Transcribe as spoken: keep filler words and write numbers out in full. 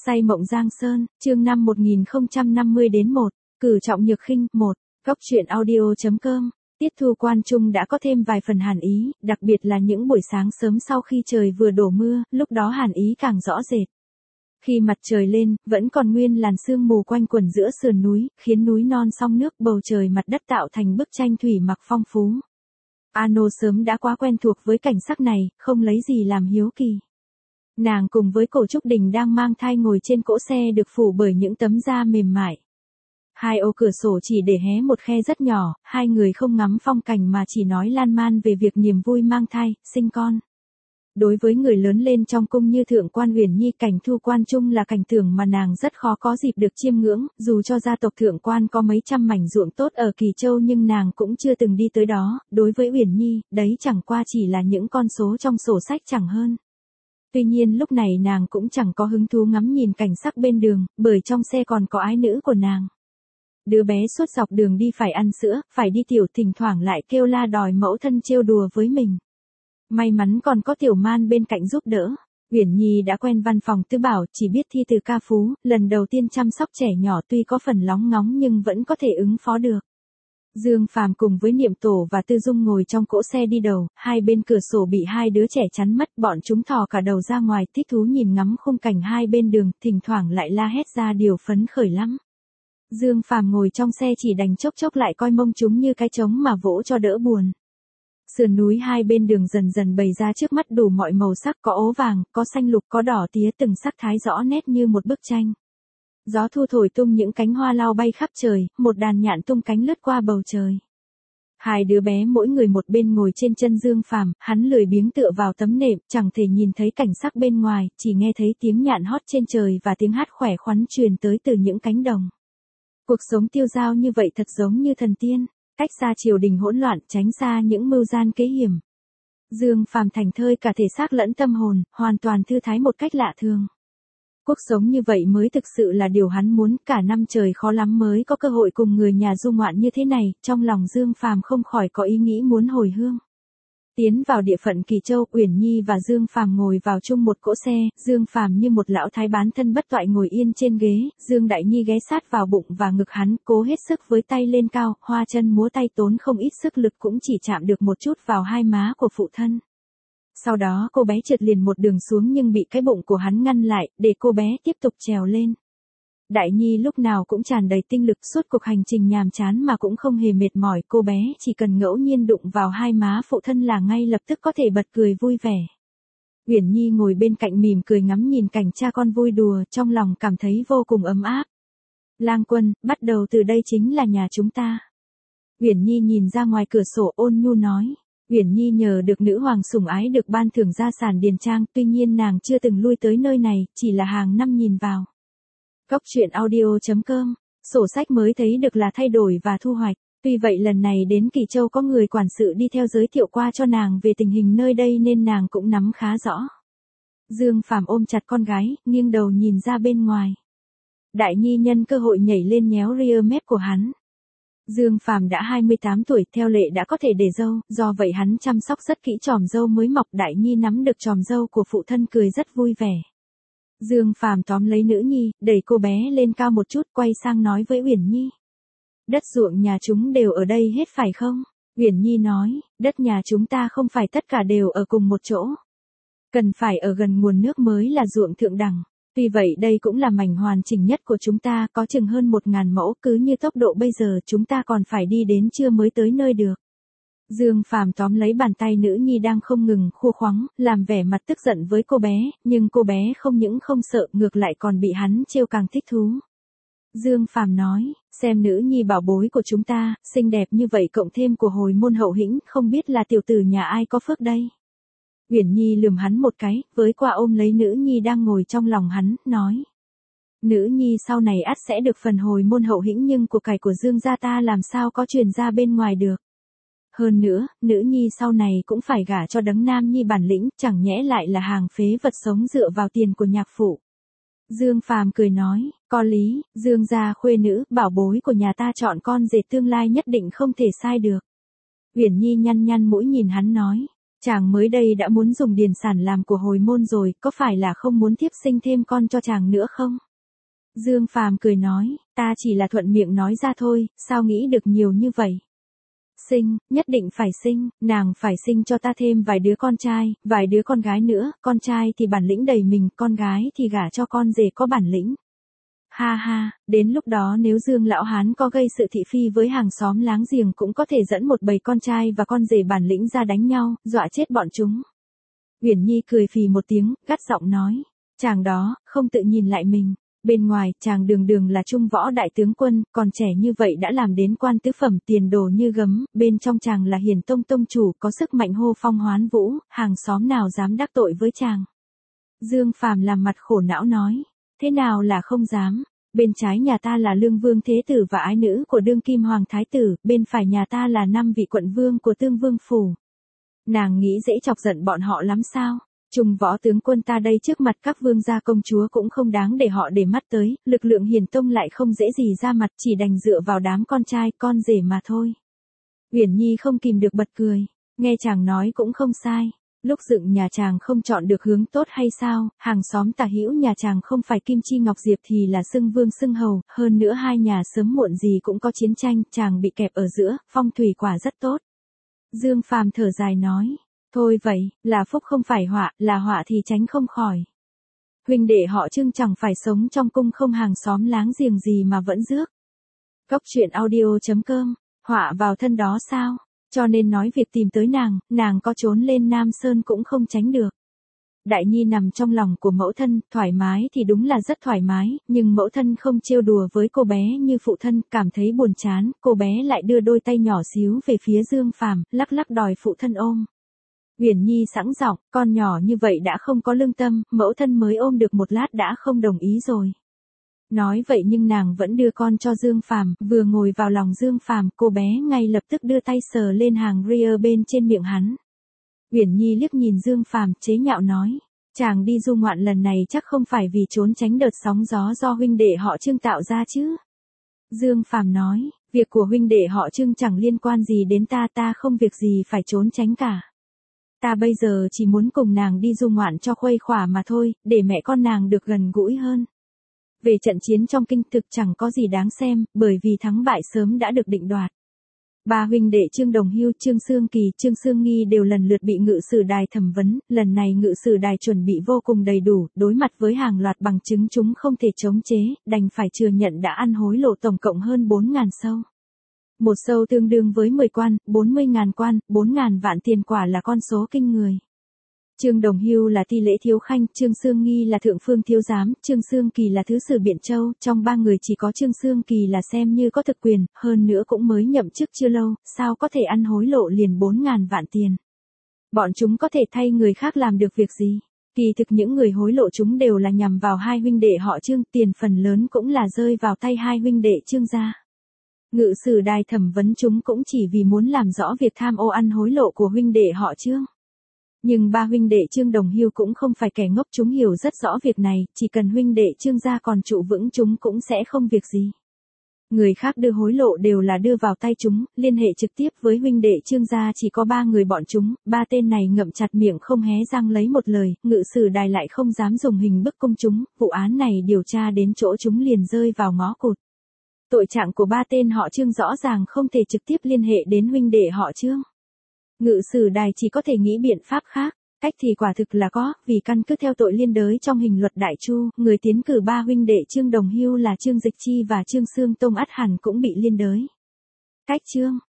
Say mộng Giang Sơn, chương năm một nghìn không trăm năm mươi đến một, cử trọng nhược khinh, một, góc truyện audio.com. Tiết Thu Quan Trung đã có thêm vài phần hàn ý, đặc biệt là những buổi sáng sớm sau khi trời vừa đổ mưa, lúc đó hàn ý càng rõ rệt. Khi mặt trời lên, vẫn còn nguyên làn sương mù quanh quẩn giữa sườn núi, khiến núi non song nước, bầu trời mặt đất tạo thành bức tranh thủy mặc phong phú. Ano sớm đã quá quen thuộc với cảnh sắc này, không lấy gì làm hiếu kỳ. Nàng cùng với Cổ Trúc Đình đang mang thai ngồi trên cỗ xe được phủ bởi những tấm da mềm mại. Hai ô cửa sổ chỉ để hé một khe rất nhỏ, hai người không ngắm phong cảnh mà chỉ nói lan man về việc niềm vui mang thai, sinh con. Đối với người lớn lên trong cung như Thượng quan Uyển Nhi, cảnh Thu Quan Trung là cảnh tượng mà nàng rất khó có dịp được chiêm ngưỡng, dù cho gia tộc Thượng quan có mấy trăm mảnh ruộng tốt ở Kỳ Châu nhưng nàng cũng chưa từng đi tới đó. Đối với Uyển Nhi, đấy chẳng qua chỉ là những con số trong sổ sách chẳng hơn. Tuy nhiên lúc này nàng cũng chẳng có hứng thú ngắm nhìn cảnh sắc bên đường, bởi trong xe còn có ái nữ của nàng. Đứa bé suốt dọc đường đi phải ăn sữa, phải đi tiểu, thỉnh thoảng lại kêu la đòi mẫu thân trêu đùa với mình. May mắn còn có Tiểu Man bên cạnh giúp đỡ. Uyển Nhi đã quen văn phòng Tư Bảo, chỉ biết thi từ ca phú, lần đầu tiên chăm sóc trẻ nhỏ tuy có phần lóng ngóng nhưng vẫn có thể ứng phó được. Dương Phàm cùng với Niệm Tổ và Tư Dung ngồi trong cỗ xe đi đầu, hai bên cửa sổ bị hai đứa trẻ chắn mất, bọn chúng thò cả đầu ra ngoài, thích thú nhìn ngắm khung cảnh hai bên đường, thỉnh thoảng lại la hét ra điều phấn khởi lắm. Dương Phàm ngồi trong xe chỉ đành chốc chốc lại coi mông chúng như cái trống mà vỗ cho đỡ buồn. Sườn núi hai bên đường dần dần bày ra trước mắt đủ mọi màu sắc, có ố vàng, có xanh lục, có đỏ tía, từng sắc thái rõ nét như một bức tranh. Gió thu thổi tung những cánh hoa lao bay khắp trời, một đàn nhạn tung cánh lướt qua bầu trời. Hai đứa bé mỗi người một bên ngồi trên chân Dương Phàm, hắn lười biếng tựa vào tấm nệm, chẳng thể nhìn thấy cảnh sắc bên ngoài, chỉ nghe thấy tiếng nhạn hót trên trời và tiếng hát khỏe khoắn truyền tới từ những cánh đồng. Cuộc sống tiêu dao như vậy thật giống như thần tiên, cách xa triều đình hỗn loạn, tránh xa những mưu gian kế hiểm. Dương Phàm thành thơi cả thể xác lẫn tâm hồn, hoàn toàn thư thái một cách lạ thường. Cuộc sống như vậy mới thực sự là điều hắn muốn, cả năm trời khó lắm mới có cơ hội cùng người nhà du ngoạn như thế này, trong lòng Dương Phàm không khỏi có ý nghĩ muốn hồi hương. Tiến vào địa phận Kỳ Châu, Uyển Nhi và Dương Phàm ngồi vào chung một cỗ xe, Dương Phàm như một lão thái bán thân bất toại ngồi yên trên ghế, Dương Đại Nhi ghé sát vào bụng và ngực hắn, cố hết sức với tay lên cao, hoa chân múa tay tốn không ít sức lực cũng chỉ chạm được một chút vào hai má của phụ thân. Sau đó cô bé trượt liền một đường xuống nhưng bị cái bụng của hắn ngăn lại, để cô bé tiếp tục trèo lên. Đại Nhi lúc nào cũng tràn đầy tinh lực, suốt cuộc hành trình nhàm chán mà cũng không hề mệt mỏi, cô bé chỉ cần ngẫu nhiên đụng vào hai má phụ thân là ngay lập tức có thể bật cười vui vẻ. Uyển Nhi ngồi bên cạnh mỉm cười ngắm nhìn cảnh cha con vui đùa, trong lòng cảm thấy vô cùng ấm áp. Lang Quân, bắt đầu từ đây chính là nhà chúng ta. Uyển Nhi nhìn ra ngoài cửa sổ ôn nhu nói. Uyển Nhi nhờ được nữ hoàng sủng ái được ban thưởng gia sản điền trang, tuy nhiên nàng chưa từng lui tới nơi này, chỉ là hàng năm nhìn vào. Góc truyện audio.com, sổ sách mới thấy được là thay đổi và thu hoạch. Tuy vậy lần này đến Kỳ Châu có người quản sự đi theo giới thiệu qua cho nàng về tình hình nơi đây nên nàng cũng nắm khá rõ. Dương Phàm ôm chặt con gái, nghiêng đầu nhìn ra bên ngoài. Đại Nhi nhân cơ hội nhảy lên nhéo ria mép của hắn. Dương Phàm đã hai mươi tám tuổi, theo lệ đã có thể để râu, do vậy hắn chăm sóc rất kỹ chòm râu mới mọc. Đại Nhi nắm được chòm râu của phụ thân cười rất vui vẻ. Dương Phàm tóm lấy nữ nhi, đẩy cô bé lên cao một chút, quay sang nói với Uyển Nhi. Đất ruộng nhà chúng đều ở đây hết phải không? Uyển Nhi nói, đất nhà chúng ta không phải tất cả đều ở cùng một chỗ. Cần phải ở gần nguồn nước mới là ruộng thượng đẳng. Tuy vậy đây cũng là mảnh hoàn chỉnh nhất của chúng ta, có chừng hơn một ngàn mẫu, cứ như tốc độ bây giờ chúng ta còn phải đi đến trưa mới tới nơi được. Dương Phàm tóm lấy bàn tay nữ nhi đang không ngừng khua khoắng, làm vẻ mặt tức giận với cô bé, nhưng cô bé không những không sợ, ngược lại còn bị hắn trêu càng thích thú. Dương Phàm nói, xem nữ nhi bảo bối của chúng ta, xinh đẹp như vậy cộng thêm của hồi môn hậu hĩnh, không biết là tiểu tử nhà ai có phước đây. Uyển Nhi lườm hắn một cái, với qua ôm lấy nữ nhi đang ngồi trong lòng hắn, nói. Nữ nhi sau này ắt sẽ được phần hồi môn hậu hĩnh nhưng của cải của Dương gia ta làm sao có truyền ra bên ngoài được. Hơn nữa, nữ nhi sau này cũng phải gả cho đấng nam nhi bản lĩnh, chẳng nhẽ lại là hàng phế vật sống dựa vào tiền của nhạc phụ. Dương Phàm cười nói, có lý, Dương gia khuê nữ, bảo bối của nhà ta chọn con rể tương lai nhất định không thể sai được. Uyển Nhi nhăn nhăn mũi nhìn hắn nói, Chàng mới đây đã muốn dùng điền sản làm của hồi môn rồi, có phải là không muốn tiếp sinh thêm con cho chàng nữa không? Dương Phàm cười nói, ta chỉ là thuận miệng nói ra thôi, sao nghĩ được nhiều như vậy? Sinh, nhất định phải sinh, nàng phải sinh cho ta thêm vài đứa con trai, vài đứa con gái nữa, con trai thì bản lĩnh đầy mình, con gái thì gả cho con rể có bản lĩnh. Ha ha, đến lúc đó nếu Dương lão hán có gây sự thị phi với hàng xóm láng giềng cũng có thể dẫn một bầy con trai và con rể bản lĩnh ra đánh nhau, dọa chết bọn chúng. Uyển Nhi cười phì một tiếng, gắt giọng nói, chàng đó, không tự nhìn lại mình. Bên ngoài, chàng đường đường là trung võ đại tướng quân, còn trẻ như vậy đã làm đến quan tứ phẩm, tiền đồ như gấm, bên trong chàng là Hiền Tông tông chủ, có sức mạnh hô phong hoán vũ, hàng xóm nào dám đắc tội với chàng. Dương Phàm làm mặt khổ não nói, thế nào là không dám, bên trái nhà ta là Lương Vương Thế Tử và ái nữ của đương kim Hoàng Thái Tử, bên phải nhà ta là năm vị quận vương của Tương Vương Phủ. Nàng nghĩ dễ chọc giận bọn họ lắm sao? Trung võ tướng quân ta đây trước mặt các vương gia công chúa cũng không đáng để họ để mắt tới, lực lượng Hiền Tông lại không dễ gì ra mặt, chỉ đành dựa vào đám con trai, con rể mà thôi. Uyển Nhi không kìm được bật cười, nghe chàng nói cũng không sai. Lúc dựng nhà chàng không chọn được hướng tốt hay sao, hàng xóm tả hữu nhà chàng không phải Kim Chi Ngọc Diệp thì là xưng vương xưng hầu, hơn nữa hai nhà sớm muộn gì cũng có chiến tranh, chàng bị kẹp ở giữa, phong thủy quả rất tốt. Dương Phàm thở dài nói. Thôi vậy, là phúc không phải họa, là họa thì tránh không khỏi. Huynh đệ họ Trương chẳng phải sống trong cung không hàng xóm láng giềng gì mà vẫn rước. Cốc truyện audio chấm com, họa vào thân đó sao? Cho nên nói việc tìm tới nàng, nàng có trốn lên Nam Sơn cũng không tránh được. Đại Nhi nằm trong lòng của mẫu thân, thoải mái thì đúng là rất thoải mái, nhưng mẫu thân không trêu đùa với cô bé như phụ thân, cảm thấy buồn chán, cô bé lại đưa đôi tay nhỏ xíu về phía Dương Phàm, lắc lắc đòi phụ thân ôm. Uyển Nhi sẵn giọng, con nhỏ như vậy đã không có lương tâm, mẫu thân mới ôm được một lát đã không đồng ý rồi. Nói vậy nhưng nàng vẫn đưa con cho Dương Phàm, vừa ngồi vào lòng Dương Phàm, cô bé ngay lập tức đưa tay sờ lên hàng ria bên trên miệng hắn. Uyển Nhi liếc nhìn Dương Phàm, chế nhạo nói, chàng đi du ngoạn lần này chắc không phải vì trốn tránh đợt sóng gió do huynh đệ họ Trương tạo ra chứ? Dương Phàm nói, việc của huynh đệ họ Trương chẳng liên quan gì đến ta, ta không việc gì phải trốn tránh cả. Ta bây giờ chỉ muốn cùng nàng đi du ngoạn cho khuây khỏa mà thôi, để mẹ con nàng được gần gũi hơn. Về trận chiến trong kinh thực chẳng có gì đáng xem, bởi vì thắng bại sớm đã được định đoạt. Ba huynh đệ Trương Đồng Hưu, Trương Sương Kỳ, Trương Sương Nghi đều lần lượt bị ngự sử đài thẩm vấn, lần này ngự sử đài chuẩn bị vô cùng đầy đủ, đối mặt với hàng loạt bằng chứng chúng không thể chống chế, đành phải thừa nhận đã ăn hối lộ tổng cộng hơn bốn ngàn sâu. Một sâu tương đương với mười quan, bốn mươi ngàn quan, bốn ngàn vạn tiền, quả là con số kinh người. Trương Đồng Hưu là ti lễ thiếu khanh, Trương Sương Nghi là thượng phương thiếu giám, Trương Sương Kỳ là thứ sử Biện Châu, trong ba người chỉ có Trương Sương Kỳ là xem như có thực quyền, hơn nữa cũng mới nhậm chức chưa lâu, sao có thể ăn hối lộ liền bốn ngàn vạn tiền. Bọn chúng có thể thay người khác làm được việc gì? Kỳ thực những người hối lộ chúng đều là nhằm vào hai huynh đệ họ Trương, tiền phần lớn cũng là rơi vào tay hai huynh đệ Trương gia. Ngự sử đài thẩm vấn chúng cũng chỉ vì muốn làm rõ việc tham ô ăn hối lộ của huynh đệ họ Trương. Nhưng ba huynh đệ Trương Đồng Hưu cũng không phải kẻ ngốc, chúng hiểu rất rõ việc này, chỉ cần huynh đệ Trương gia còn trụ vững chúng cũng sẽ không việc gì. Người khác đưa hối lộ đều là đưa vào tay chúng, liên hệ trực tiếp với huynh đệ Trương gia chỉ có ba người bọn chúng, ba tên này ngậm chặt miệng không hé răng lấy một lời, ngự sử đài lại không dám dùng hình bức cung chúng, vụ án này điều tra đến chỗ chúng liền rơi vào ngõ cụt. Tội trạng của ba tên họ Trương rõ ràng không thể trực tiếp liên hệ đến huynh đệ họ Trương. Ngự sử đài chỉ có thể nghĩ biện pháp khác, cách thì quả thực là có, vì căn cứ theo tội liên đới trong hình luật Đại Chu, người tiến cử ba huynh đệ Trương Đồng Hưu là Trương Dịch Chi và Trương Sương Tông ắt hẳn cũng bị liên đới. Cách Trương